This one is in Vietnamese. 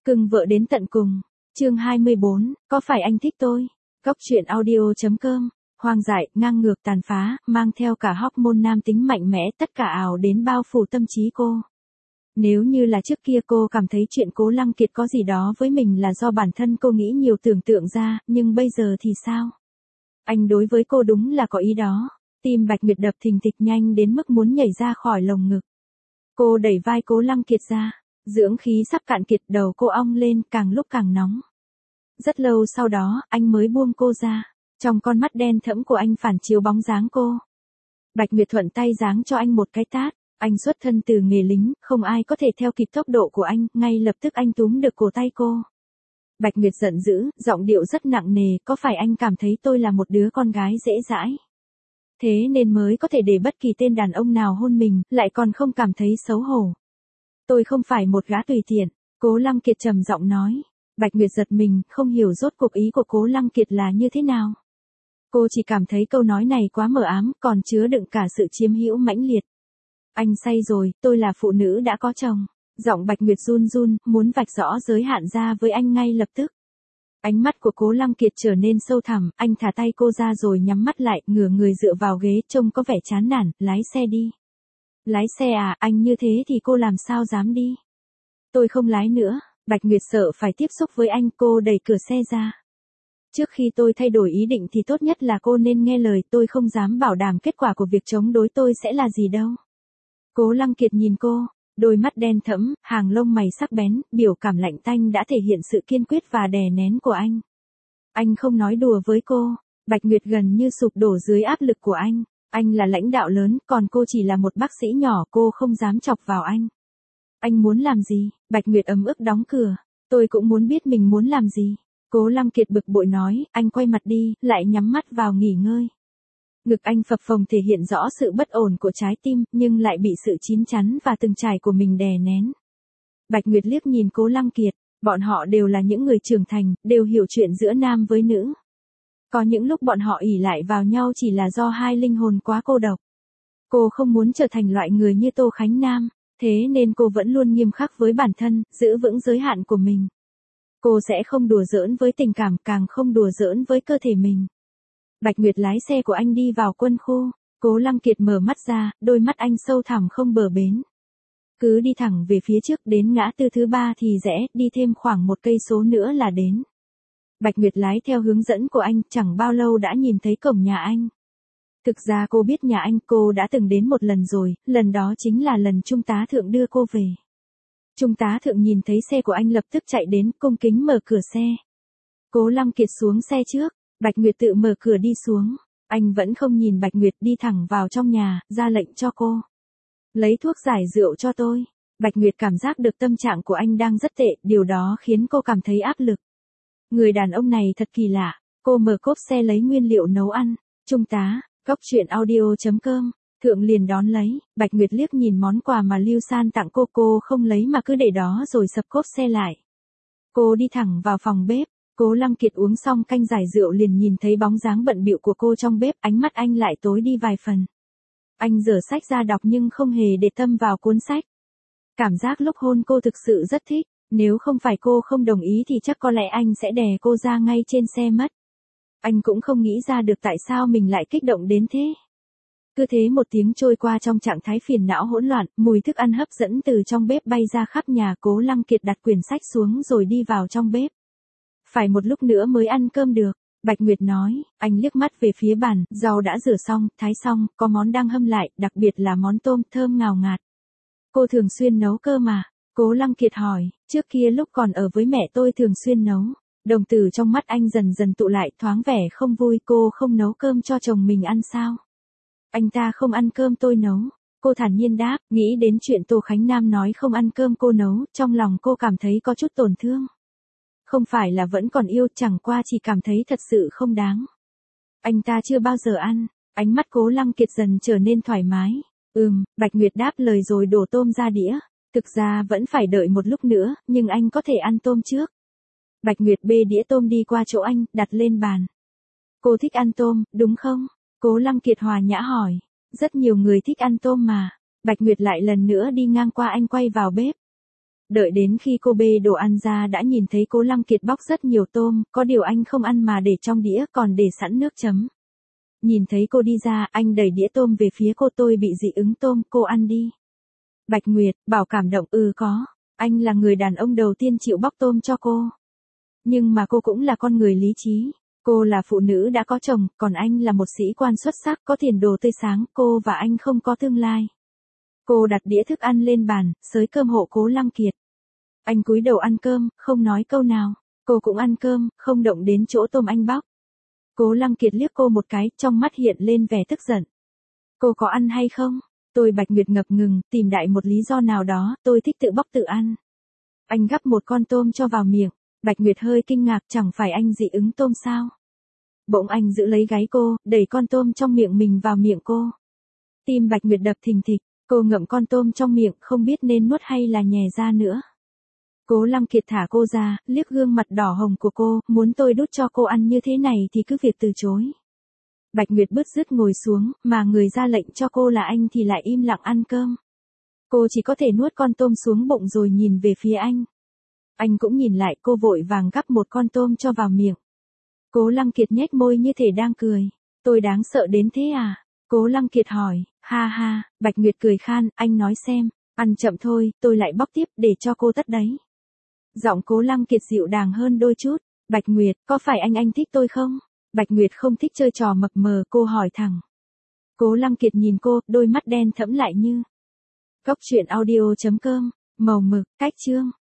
Cưng vợ đến tận cùng. Chương 24, có phải anh thích tôi? Góc truyện audio.com. Hoang dại, ngang ngược tàn phá, mang theo cả hormone nam tính mạnh mẽ, tất cả ảo đến bao phủ tâm trí cô. Nếu như là trước kia cô cảm thấy chuyện Cố Lăng Kiệt có gì đó với mình là do bản thân cô nghĩ nhiều tưởng tượng ra, nhưng bây giờ thì sao? Anh đối với cô đúng là có ý đó. Tim Bạch Nguyệt đập thình thịch nhanh đến mức muốn nhảy ra khỏi lồng ngực. Cô đẩy vai Cố Lăng Kiệt ra, dưỡng khí sắp cạn kiệt, đầu cô ong lên càng lúc càng nóng. Rất lâu sau đó, anh mới buông cô ra. Trong con mắt đen thẫm của anh phản chiếu bóng dáng cô. Bạch Nguyệt thuận tay giáng cho anh một cái tát. Anh xuất thân từ nghề lính, không ai có thể theo kịp tốc độ của anh, ngay lập tức anh túm được cổ tay cô. Bạch Nguyệt giận dữ, giọng điệu rất nặng nề, có phải anh cảm thấy tôi là một đứa con gái dễ dãi? Thế nên mới có thể để bất kỳ tên đàn ông nào hôn mình, lại còn không cảm thấy xấu hổ. Tôi không phải một gã tùy tiện, Cố Lăng Kiệt trầm giọng nói. Bạch Nguyệt giật mình, không hiểu rốt cuộc ý của Cố Lăng Kiệt là như thế nào. Cô chỉ cảm thấy câu nói này quá mờ ám, còn chứa đựng cả sự chiếm hữu mãnh liệt. Anh say rồi, tôi là phụ nữ đã có chồng. Giọng Bạch Nguyệt run run, muốn vạch rõ giới hạn ra với anh ngay lập tức. Ánh mắt của Cố Lăng Kiệt trở nên sâu thẳm, anh thả tay cô ra rồi nhắm mắt lại, ngửa người dựa vào ghế, trông có vẻ chán nản, lái xe đi. Lái xe à, anh như thế thì cô làm sao dám đi. Tôi không lái nữa. Bạch Nguyệt sợ phải tiếp xúc với anh, cô đẩy cửa xe ra. Trước khi tôi thay đổi ý định thì tốt nhất là cô nên nghe lời, tôi không dám bảo đảm kết quả của việc chống đối tôi sẽ là gì đâu. Cố Lăng Kiệt nhìn cô, đôi mắt đen thẫm, hàng lông mày sắc bén, biểu cảm lạnh tanh đã thể hiện sự kiên quyết và đè nén của anh. Anh không nói đùa với cô, Bạch Nguyệt gần như sụp đổ dưới áp lực của anh. Anh là lãnh đạo lớn, còn cô chỉ là một bác sĩ nhỏ, cô không dám chọc vào anh. Anh muốn làm gì? Bạch Nguyệt ấm ức đóng cửa. Tôi cũng muốn biết mình muốn làm gì. Cố Lăng Kiệt bực bội nói, anh quay mặt đi, lại nhắm mắt vào nghỉ ngơi. Ngực anh phập phồng thể hiện rõ sự bất ổn của trái tim, nhưng lại bị sự chín chắn và từng trải của mình đè nén. Bạch Nguyệt liếc nhìn Cố Lăng Kiệt, bọn họ đều là những người trưởng thành, đều hiểu chuyện giữa nam với nữ. Có những lúc bọn họ ỷ lại vào nhau chỉ là do hai linh hồn quá cô độc. Cô không muốn trở thành loại người như Tô Khánh Nam. Thế nên cô vẫn luôn nghiêm khắc với bản thân, giữ vững giới hạn của mình. Cô sẽ không đùa giỡn với tình cảm, càng không đùa giỡn với cơ thể mình. Bạch Nguyệt lái xe của anh đi vào quân khu. Cố Lăng Kiệt mở mắt ra, đôi mắt anh sâu thẳm không bờ bến. Cứ đi thẳng về phía trước, đến ngã tư thứ 3 thì rẽ, đi thêm khoảng 1 cây số nữa là đến. Bạch Nguyệt lái theo hướng dẫn của anh, chẳng bao lâu đã nhìn thấy cổng nhà anh. Thực ra cô biết nhà anh, cô đã từng đến một lần rồi, lần đó chính là lần Trung tá Thượng đưa cô về. Trung tá Thượng nhìn thấy xe của anh lập tức chạy đến, cung kính mở cửa xe. Cố Lăng Kiệt xuống xe trước, Bạch Nguyệt tự mở cửa đi xuống. Anh vẫn không nhìn Bạch Nguyệt, đi thẳng vào trong nhà, ra lệnh cho cô. Lấy thuốc giải rượu cho tôi. Bạch Nguyệt cảm giác được tâm trạng của anh đang rất tệ, điều đó khiến cô cảm thấy áp lực. Người đàn ông này thật kỳ lạ. Cô mở cốp xe lấy nguyên liệu nấu ăn. Trung tá. Góc truyện audio.com, Thượng liền đón lấy. Bạch Nguyệt liếc nhìn món quà mà Lưu San tặng cô không lấy mà cứ để đó rồi sập cốp xe lại. Cô đi thẳng vào phòng bếp. Cố Lăng Kiệt uống xong canh giải rượu liền nhìn thấy bóng dáng bận bịu của cô trong bếp, ánh mắt anh lại tối đi vài phần. Anh giở sách ra đọc nhưng không hề để tâm vào cuốn sách. Cảm giác lúc hôn cô thực sự rất thích, nếu không phải cô không đồng ý thì chắc có lẽ anh sẽ đè cô ra ngay trên xe mất. Anh cũng không nghĩ ra được tại sao mình lại kích động đến thế. Cứ thế một tiếng trôi qua trong trạng thái phiền não hỗn loạn, mùi thức ăn hấp dẫn từ trong bếp bay ra khắp nhà. Cố Lăng Kiệt đặt quyển sách xuống rồi đi vào trong bếp. Phải một lúc nữa mới ăn cơm được, Bạch Nguyệt nói. Anh liếc mắt về phía bàn, rau đã rửa xong, thái xong, có món đang hâm lại, đặc biệt là món tôm thơm ngào ngạt. Cô thường xuyên nấu cơm à? Cố Lăng Kiệt hỏi. Trước kia lúc còn ở với mẹ tôi thường xuyên nấu. Đồng tử trong mắt anh dần dần tụ lại, thoáng vẻ không vui. Cô không nấu cơm cho chồng mình ăn sao? Anh ta không ăn cơm tôi nấu. Cô thản nhiên đáp, nghĩ đến chuyện Tô Khánh Nam nói không ăn cơm cô nấu, trong lòng cô cảm thấy có chút tổn thương. Không phải là vẫn còn yêu, chẳng qua chỉ cảm thấy thật sự không đáng. Anh ta chưa bao giờ ăn. Ánh mắt Cố Lăng Kiệt dần trở nên thoải mái. Bạch Nguyệt đáp lời rồi đổ tôm ra đĩa. Thực ra vẫn phải đợi một lúc nữa, nhưng anh có thể ăn tôm trước. Bạch Nguyệt bê đĩa tôm đi qua chỗ anh, đặt lên bàn. Cô thích ăn tôm, đúng không? Cố Lăng Kiệt hòa nhã hỏi. Rất nhiều người thích ăn tôm mà. Bạch Nguyệt lại lần nữa đi ngang qua anh quay vào bếp. Đợi đến khi cô bê đồ ăn ra đã nhìn thấy Cố Lăng Kiệt bóc rất nhiều tôm, có điều anh không ăn mà để trong đĩa còn để sẵn nước chấm. Nhìn thấy cô đi ra, anh đẩy đĩa tôm về phía cô, tôi bị dị ứng tôm, cô ăn đi. Bạch Nguyệt, bảo cảm động, có. Anh là người đàn ông đầu tiên chịu bóc tôm cho cô. Nhưng mà cô cũng là con người lý trí. Cô là phụ nữ đã có chồng, còn anh là một sĩ quan xuất sắc, có tiền đồ tươi sáng, cô và anh không có tương lai. Cô đặt đĩa thức ăn lên bàn, xới cơm hộ Cố Lăng Kiệt. Anh cúi đầu ăn cơm, không nói câu nào. Cô cũng ăn cơm, không động đến chỗ tôm anh bóc. Cố Lăng Kiệt liếc cô một cái, trong mắt hiện lên vẻ tức giận. Cô có ăn hay không? Tôi Bạch Nguyệt ngập ngừng, tìm đại một lý do nào đó, tôi thích tự bóc tự ăn. Anh gắp một con tôm cho vào miệng. Bạch Nguyệt hơi kinh ngạc, chẳng phải anh dị ứng tôm sao? Bỗng anh giữ lấy gáy cô, đẩy con tôm trong miệng mình vào miệng cô. Tim Bạch Nguyệt đập thình thịch, cô ngậm con tôm trong miệng, không biết nên nuốt hay là nhè ra nữa. Cố Lăng Kiệt thả cô ra, liếc gương mặt đỏ hồng của cô, muốn tôi đút cho cô ăn như thế này thì cứ việc từ chối. Bạch Nguyệt bứt rứt ngồi xuống, mà người ra lệnh cho cô là anh thì lại im lặng ăn cơm. Cô chỉ có thể nuốt con tôm xuống bụng rồi nhìn về phía anh. Anh cũng nhìn lại, cô vội vàng gắp một con tôm cho vào miệng. Cố Lăng Kiệt nhếch môi như thể đang cười. Tôi đáng sợ đến thế à? Cố Lăng Kiệt hỏi. Ha ha, Bạch Nguyệt cười khan, anh nói xem, ăn chậm thôi, tôi lại bóc tiếp để cho cô tất đấy. Giọng Cố Lăng Kiệt dịu dàng hơn đôi chút. Bạch Nguyệt, có phải anh thích tôi không? Bạch Nguyệt không thích chơi trò mập mờ, cô hỏi thẳng. Cố Lăng Kiệt nhìn cô, đôi mắt đen thẫm lại như. Cốc truyện audio.com, màu mực, cách chương.